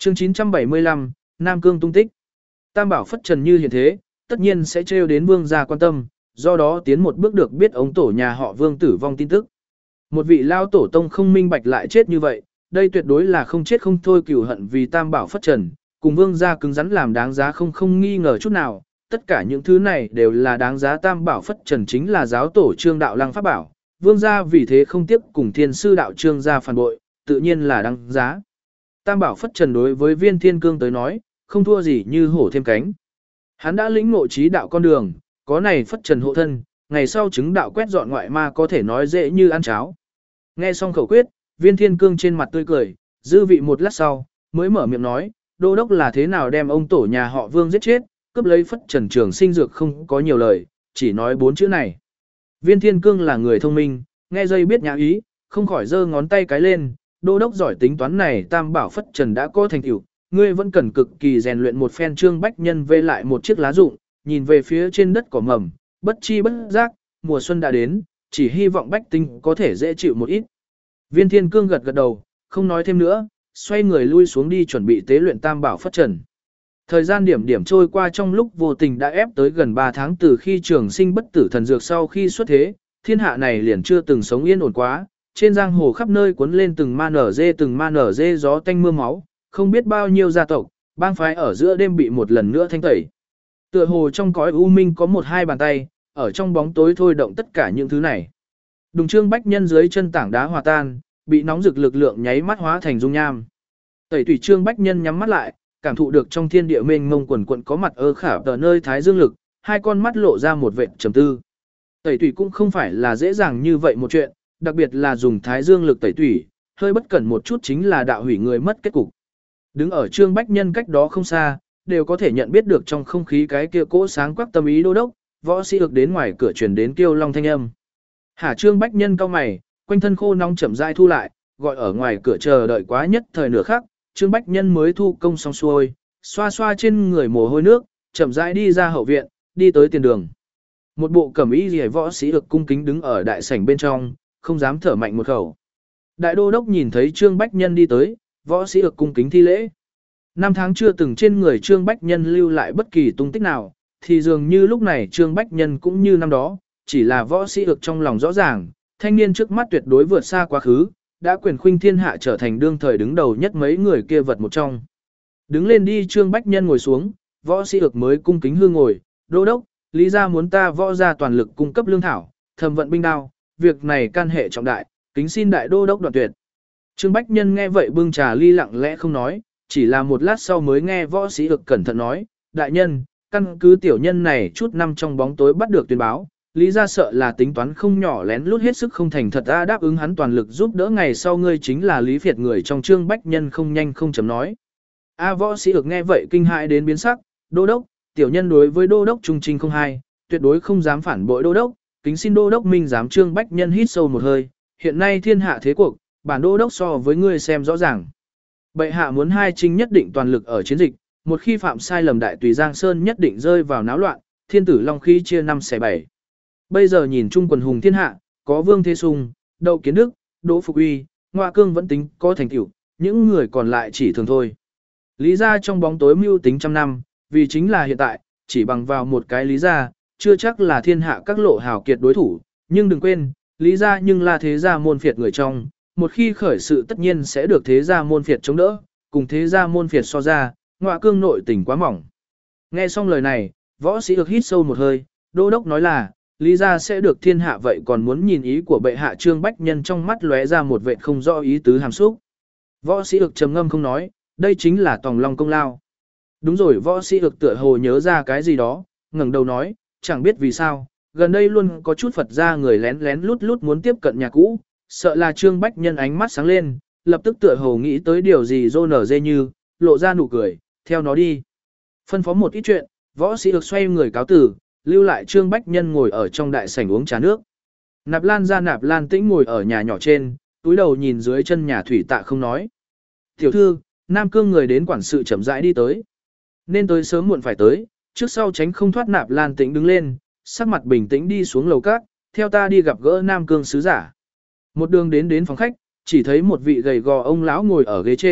Chương 975, Nam Cương tung tích. Tam bảo phất trần như hiện thế, tất nhiên sẽ trêu đến vương gia quan tâm, do đó tiến một bước được biết ống tổ nhà họ vương tử vong tin tức. Một vị lao tổ tông không minh bạch lại chết như vậy, đây tuyệt đối là không chết không thôi cừu hận vì tam bảo phất trần, cùng vương gia cứng rắn làm đáng giá không nghi ngờ chút nào. Tất cả những thứ này đều là đáng giá tam bảo phất trần chính là giáo tổ trương đạo lăng pháp bảo, vương gia vì thế không tiếc cùng thiên sư đạo trương gia phản bội, tự nhiên là đáng giá. Tam bảo phất trần đối với viên thiên cương tới nói, không thua gì như hổ thêm cánh. Hắn đã lĩnh ngộ trí đạo con đường, có này phất trần hộ thân, ngày sau chứng đạo quét dọn ngoại ma có thể nói dễ như ăn cháo. Nghe xong khẩu quyết, viên thiên cương trên mặt tươi cười, dư vị một lát sau, mới mở miệng nói, đô đốc là thế nào đem ông tổ nhà họ vương giết chết, cướp lấy phất trần trường sinh dược không có nhiều lời, chỉ nói 4 chữ này. Viên thiên cương là người thông minh, nghe dây biết nhã ý, không khỏi giơ ngón tay cái lên, đô đốc giỏi tính toán này tam bảo phất trần đã có thành tựu, ngươi vẫn cần cực kỳ rèn luyện một phen trương bách nhân vê lại một chiếc lá rụng, nhìn về phía trên đất cỏ mầm, bất chi bất giác, mùa xuân đã đến, chỉ hy vọng bách tinh có thể dễ chịu một ít. Viên thiên cương gật gật đầu, không nói thêm nữa, xoay người lui xuống đi chuẩn bị tế luyện tam bảo phất trần. Thời gian điểm trôi qua trong lúc vô tình đã ép tới gần 3 tháng từ khi trường sinh bất tử thần dược sau khi xuất thế, thiên hạ này liền chưa từng sống yên ổn quá, trên giang hồ khắp nơi cuốn lên từng ma nở dê gió tanh mưa máu, không biết bao nhiêu gia tộc, bang phái ở giữa đêm bị một lần nữa thanh tẩy. Tựa hồ trong cõi u minh có một hai bàn tay, ở trong bóng tối thôi động tất cả những thứ này. Đùng trương bách nhân dưới chân tảng đá hòa tan, bị nóng rực lực lượng nháy mắt hóa thành dung nham. Tẩy tùy trương bách nhân nhắm mắt lại, cảm thụ được trong thiên địa mênh mông quần quận có mặt ơ khả tờ nơi thái dương lực, hai con mắt lộ ra một vệt trầm tư. Tẩy tùy cũng không phải là dễ dàng như vậy một chuyện, đặc biệt là dùng thái dương lực tẩy tùy, hơi bất cẩn một chút chính là đạo hủy người mất kết cục. Đứng ở trương bách nhân cách đó không xa, đều có thể nhận biết được trong không khí cái kia cỗ sáng quắc tâm ý đô đốc, võ sĩ được đến ngoài cửa truyền đến kêu long thanh âm. Hả trương bách nhân cao mày, quanh thân khô nóng chậm rãi thu lại, gọi ở ngoài cửa chờ đợi quá nhất thời nửa khắc, trương bách nhân mới thu công xong xuôi, xoa xoa trên người mồ hôi nước, chậm rãi đi ra hậu viện, đi tới tiền đường. Một bộ cẩm y liễu võ sĩ được cung kính đứng ở đại sảnh bên trong, không dám thở mạnh một khẩu. Đại đô đốc nhìn thấy trương bách nhân đi tới, võ sĩ được cung kính thi lễ. 5 tháng chưa từng trên người trương bách nhân lưu lại bất kỳ tung tích nào, thì dường như lúc này trương bách nhân cũng như năm đó, chỉ là võ sĩ được trong lòng rõ ràng, thanh niên trước mắt tuyệt đối vượt xa quá khứ, đã quyền khuynh thiên hạ trở thành đương thời đứng đầu nhất mấy người kia vật một trong. Đứng lên đi trương bách nhân ngồi xuống, võ sĩ được mới cung kính hương ngồi, đô đốc, lý ra muốn ta võ ra toàn lực cung cấp lương thảo, thẩm vận binh đao, việc này can hệ trọng đại, kính xin đại đô đốc đoạn tuyệt. Trương bách nhân nghe vậy bưng trà ly lặng lẽ không nói, chỉ là một lát sau mới nghe võ sĩ được cẩn thận nói, đại nhân, căn cứ tiểu nhân này chút năm trong bóng tối bắt được tuyên báo, lý ra sợ là tính toán không nhỏ lén lút hết sức không thành thật đáp ứng hắn toàn lực giúp đỡ ngày sau ngươi chính là lý phiệt người trong trương bách nhân không nhanh không chấm nói. Võ sĩ được nghe vậy kinh hãi đến biến sắc, đô đốc, tiểu nhân đối với đô đốc trung trinh không hai, tuyệt đối không dám phản bội đô đốc, kính xin đô đốc minh giám trương bách nhân hít sâu một hơi, hiện nay thiên hạ thế cuộc, bản đô đốc so với ngươi xem rõ ràng. Bệ hạ muốn hai trinh nhất định toàn lực ở chiến dịch, một khi phạm sai lầm đại tùy Giang Sơn nhất định rơi vào náo loạn, thiên tử long khí chia 5 xẻ 7. Bây giờ nhìn chung quần hùng thiên hạ, có Vương Thế Sung, Đậu Kiến Đức, Đỗ Phục Uy, Ngoại Cương vẫn tính có thành tựu, những người còn lại chỉ thường thôi. Lý gia trong bóng tối mưu tính trăm năm, vì chính là hiện tại, chỉ bằng vào một cái lý gia, chưa chắc là thiên hạ các lộ hào kiệt đối thủ, nhưng đừng quên, lý gia nhưng là thế gia môn phiệt người trong, một khi khởi sự tất nhiên sẽ được thế gia môn phiệt chống đỡ, cùng thế gia môn phiệt so ra, Ngoại Cương nội tình quá mỏng. Nghe xong lời này, võ sĩ được hít sâu một hơi, đô đốc nói là, lý gia sẽ được thiên hạ vậy còn muốn nhìn ý của bệ hạ trương bách nhân trong mắt lóe ra một vệt không rõ ý tứ hàm xúc. Võ sĩ được trầm ngâm không nói, đây chính là tòng long công lao. Đúng rồi, võ sĩ được tựa hồ nhớ ra cái gì đó, ngẩng đầu nói, chẳng biết vì sao, gần đây luôn có chút Phật gia người lén lén lút lút muốn tiếp cận nhà cũ, sợ là trương bách nhân ánh mắt sáng lên, lập tức tựa hồ nghĩ tới điều gì rô nở dê như, lộ ra nụ cười, theo nó đi. Phân phó một ít chuyện, võ sĩ được xoay người cáo tử, lưu lại trương bách nhân ngồi ở trong đại sảnh uống trà nước. Nạp Lan ra Nạp Lan Tĩnh ngồi ở nhà nhỏ trên, túi đầu nhìn dưới chân nhà thủy tạ không nói. Tiểu thư, Nam Cương người đến quản sự chậm rãi đi tới. Nên tới sớm muộn phải tới, trước sau tránh không thoát Nạp Lan Tĩnh đứng lên, sắc mặt bình tĩnh đi xuống lầu cát, theo ta đi gặp gỡ Nam Cương sứ giả. Một đường đến phòng khách, chỉ thấy một vị gầy gò ông lão ngồi ở ghế trên,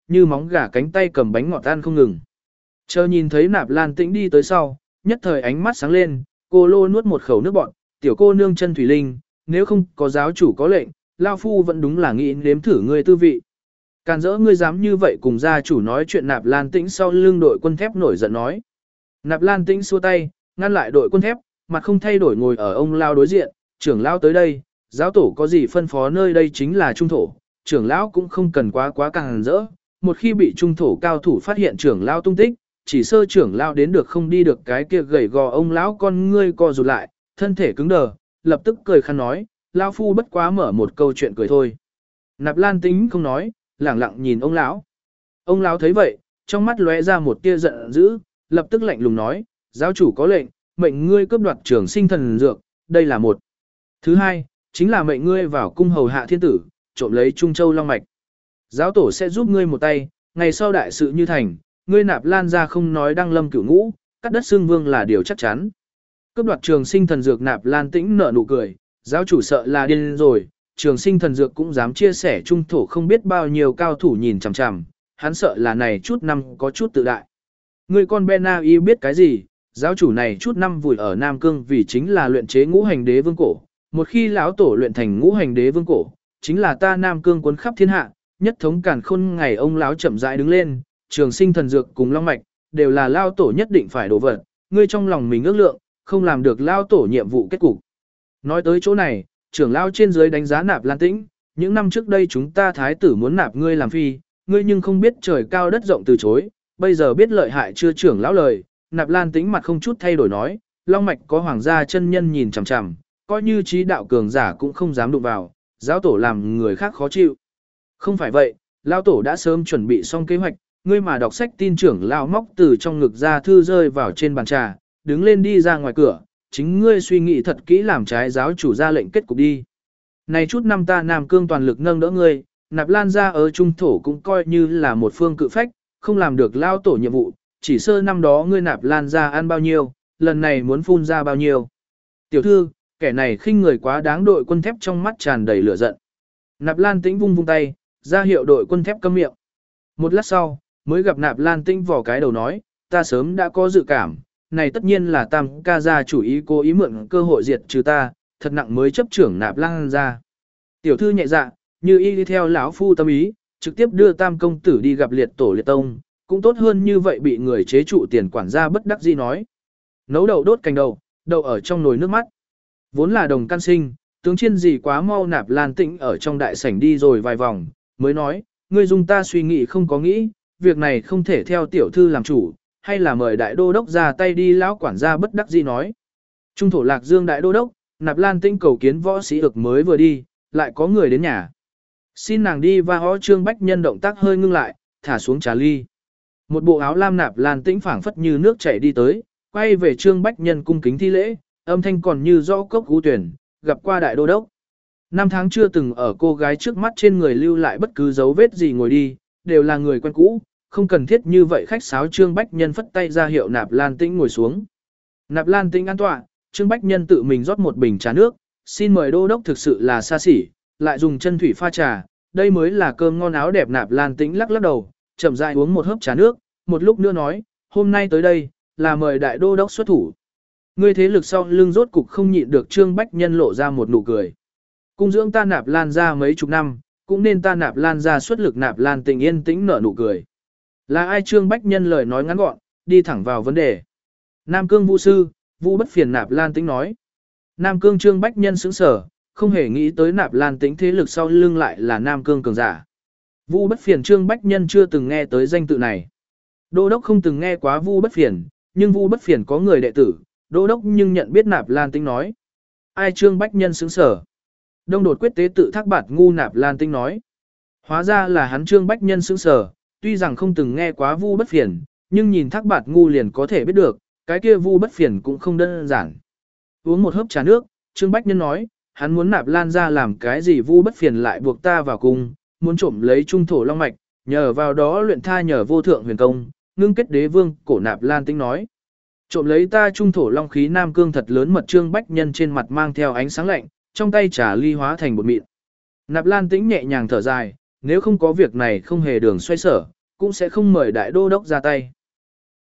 như móng gà cánh tay cầm bánh ngọt ăn không ngừng. Chờ nhìn thấy Nạp Lan Tĩnh đi tới sau, nhất thời ánh mắt sáng lên, cô lô nuốt một khẩu nước bọt, tiểu cô nương chân thủy linh, nếu không có giáo chủ có lệnh, lao phu vẫn đúng là nghĩ nếm thử ngươi tư vị. Càn dỡ ngươi dám như vậy cùng gia chủ nói chuyện. Nạp Lan Tĩnh sau lưng đội quân thép nổi giận nói. Nạp Lan Tĩnh xua tay, ngăn lại đội quân thép, mặt không thay đổi ngồi ở ông lao đối diện, trưởng lão tới đây, giáo tổ có gì phân phó, nơi đây chính là trung thổ, trưởng lão cũng không cần quá càn rỡ. Một khi bị trung thổ cao thủ phát hiện trưởng lão tung tích, chỉ sơ trưởng lão đến được không đi được, cái kia gầy gò ông lão con ngươi co rụt lại, thân thể cứng đờ, lập tức cười khăn nói, lão phu bất quá mở một câu chuyện cười thôi. Nạp Lan Tĩnh không nói, lẳng lặng nhìn ông lão. Ông lão thấy vậy, trong mắt lóe ra một tia giận dữ, lập tức lạnh lùng nói, giáo chủ có lệnh, mệnh ngươi cướp đoạt trường sinh thần dược, đây là một. Thứ hai, chính là mệnh ngươi vào cung hầu hạ thiên tử, trộm lấy Trung Châu Long Mạch. Giáo tổ sẽ giúp ngươi một tay, ngày sau đại sự như thành, ngươi Nạp Lan ra không nói đăng lâm cửu ngũ, cắt đất xương vương là điều chắc chắn. Cướp đoạt trường sinh thần dược. Nạp Lan Tĩnh nở nụ cười, giáo chủ sợ là điên rồi, trường sinh thần dược cũng dám chia sẻ trung thổ, không biết bao nhiêu cao thủ nhìn chằm chằm, hắn sợ là này chút năm có chút tự đại. Ngươi con Bena y biết cái gì, giáo chủ này chút năm vùi ở Nam Cương vì chính là luyện chế ngũ hành đế vương cổ, một khi lão tổ luyện thành ngũ hành đế vương cổ, chính là ta Nam Cương cuốn khắp thiên hạ, nhất thống càn khôn. Ngày ông lão chậm rãi đứng lên, trường sinh thần dược cùng long mạch đều là lão tổ nhất định phải đổ vật, ngươi trong lòng mình ước lượng, không làm được lão tổ nhiệm vụ kết cục. Nói tới chỗ này, trưởng lão trên dưới đánh giá Nạp Lan Tĩnh, những năm trước đây chúng ta thái tử muốn nạp ngươi làm phi, ngươi nhưng không biết trời cao đất rộng từ chối, bây giờ biết lợi hại chưa? Trưởng lão lời. Nạp Lan Tĩnh mặt không chút thay đổi nói, long mạch có hoàng gia chân nhân nhìn chằm chằm, coi như trí đạo cường giả cũng không dám đụng vào, giáo tổ làm người khác khó chịu. Không phải vậy, lão tổ đã sớm chuẩn bị xong kế hoạch, ngươi mà đọc sách tin. Trưởng lão móc từ trong ngực ra thư rơi vào trên bàn trà, đứng lên đi ra ngoài cửa, chính ngươi suy nghĩ thật kỹ làm trái giáo chủ ra lệnh kết cục đi. Này chút năm ta Nam Cương toàn lực nâng đỡ ngươi, Nạp Lan ra ở trung thổ cũng coi như là một phương cự phách, không làm được lao tổ nhiệm vụ, chỉ sơ năm đó ngươi Nạp Lan ra ăn bao nhiêu, lần này muốn phun ra bao nhiêu. Tiểu thư, kẻ này khinh người quá đáng. Đội quân thép trong mắt tràn đầy lửa giận. Nạp Lan Tĩnh vung vung tay, ra hiệu đội quân thép câm miệng. Một lát sau, mới gặp Nạp Lan Tĩnh vò cái đầu nói, ta sớm đã có dự cảm, này tất nhiên là Tam ca gia chủ ý cố ý mượn cơ hội diệt trừ ta, thật nặng mới chấp trưởng Nạp Lan ra. Tiểu thư nhẹ dạ, như y đi theo lão phu tâm ý, trực tiếp đưa Tam công tử đi gặp liệt tổ liệt tông, cũng tốt hơn như vậy bị người chế trụ. Tiền quản gia bất đắc dĩ nói. Nấu đậu đốt cành đậu, đậu ở trong nồi nước mắt. Vốn là đồng căn sinh, tướng chiên gì quá mau. Nạp Lan Tĩnh ở trong đại sảnh đi rồi vài vòng, mới nói, ngươi dùng ta suy nghĩ không có nghĩ, việc này không thể theo tiểu thư làm chủ, hay là mời đại đô đốc ra tay đi. Lão quản gia bất đắc dĩ nói. Trung thổ Lạc Dương đại đô đốc, Nạp Lan Tĩnh cầu kiến võ sĩ ực mới vừa đi, lại có người đến nhà. Xin nàng đi. Và hó Trương Bách Nhân động tác hơi ngưng lại, thả xuống trà ly. Một bộ áo lam. Nạp Lan Tĩnh phảng phất như nước chảy đi tới, quay về Trương Bách Nhân cung kính thi lễ, âm thanh còn như rõ cốc cú tuyển, gặp qua đại đô đốc. Năm tháng chưa từng ở cô gái trước mắt trên người lưu lại bất cứ dấu vết gì, ngồi đi, đều là người quen cũ, không cần thiết như vậy khách sáo. Trương Bách Nhân phất tay ra hiệu Nạp Lan Tĩnh ngồi xuống. Nạp Lan Tĩnh an tọa, Trương Bách Nhân tự mình rót một bình trà nước, xin mời đô đốc thực sự là xa xỉ, lại dùng chân thủy pha trà, đây mới là cơm ngon áo đẹp. Nạp Lan Tĩnh lắc lắc đầu, chậm rãi uống một hớp trà nước, một lúc nữa nói, hôm nay tới đây, là mời đại đô đốc xuất thủ. Ngươi thế lực sau lưng rốt cục không nhịn được. Trương Bách Nhân lộ ra một nụ cười. Cung dưỡng ta Nạp Lan ra mấy chục năm, cũng nên ta Nạp Lan ra xuất lực. Nạp Lan Tĩnh yên tĩnh nở nụ cười. Là ai? Trương Bách Nhân lời nói ngắn gọn, đi thẳng vào vấn đề. Nam Cương Vũ sư, Vũ Bất Phiền. Nạp Lan Tĩnh nói. Nam Cương. Trương Bách Nhân sững sờ, không hề nghĩ tới Nạp Lan Tĩnh thế lực sau lưng lại là Nam Cương cường giả. Vũ Bất Phiền. Trương Bách Nhân chưa từng nghe tới danh tự này. Đô đốc không từng nghe quá Vũ Bất Phiền, nhưng Vũ Bất Phiền có người đệ tử, đô đốc nhưng nhận biết. Nạp Lan Tĩnh nói. Ai? Trương Bách Nhân sững sờ. Đông Đột Quyết tế tự Thác Bạt Ngu. Nạp Lan Tĩnh nói. Hóa ra là hắn. Trương Bách Nhân sững sờ, tuy rằng không từng nghe quá Vu Bất Phiền, nhưng nhìn Thác Bạt Ngu liền có thể biết được, cái kia Vu Bất Phiền cũng không đơn giản. Uống một hớp trà nước, Trương Bách Nhân nói, hắn muốn Nạp Lan ra làm cái gì? Vu Bất Phiền lại buộc ta vào cung, muốn trộm lấy trung thổ long mạch, nhờ vào đó luyện tha nhờ vô thượng huyền công, ngưng kết đế vương cổ. Nạp Lan Tĩnh nói. Trộm lấy ta trung thổ long khí Nam Cương thật lớn mật. Trương Bách Nhân trên mặt mang theo ánh sáng lạnh, trong tay trà ly hóa thành bột mịn. Nạp Lan Tĩnh nhẹ nhàng thở dài, nếu không có việc này không hề đường xoay sở, cũng sẽ không mời đại đô đốc ra tay.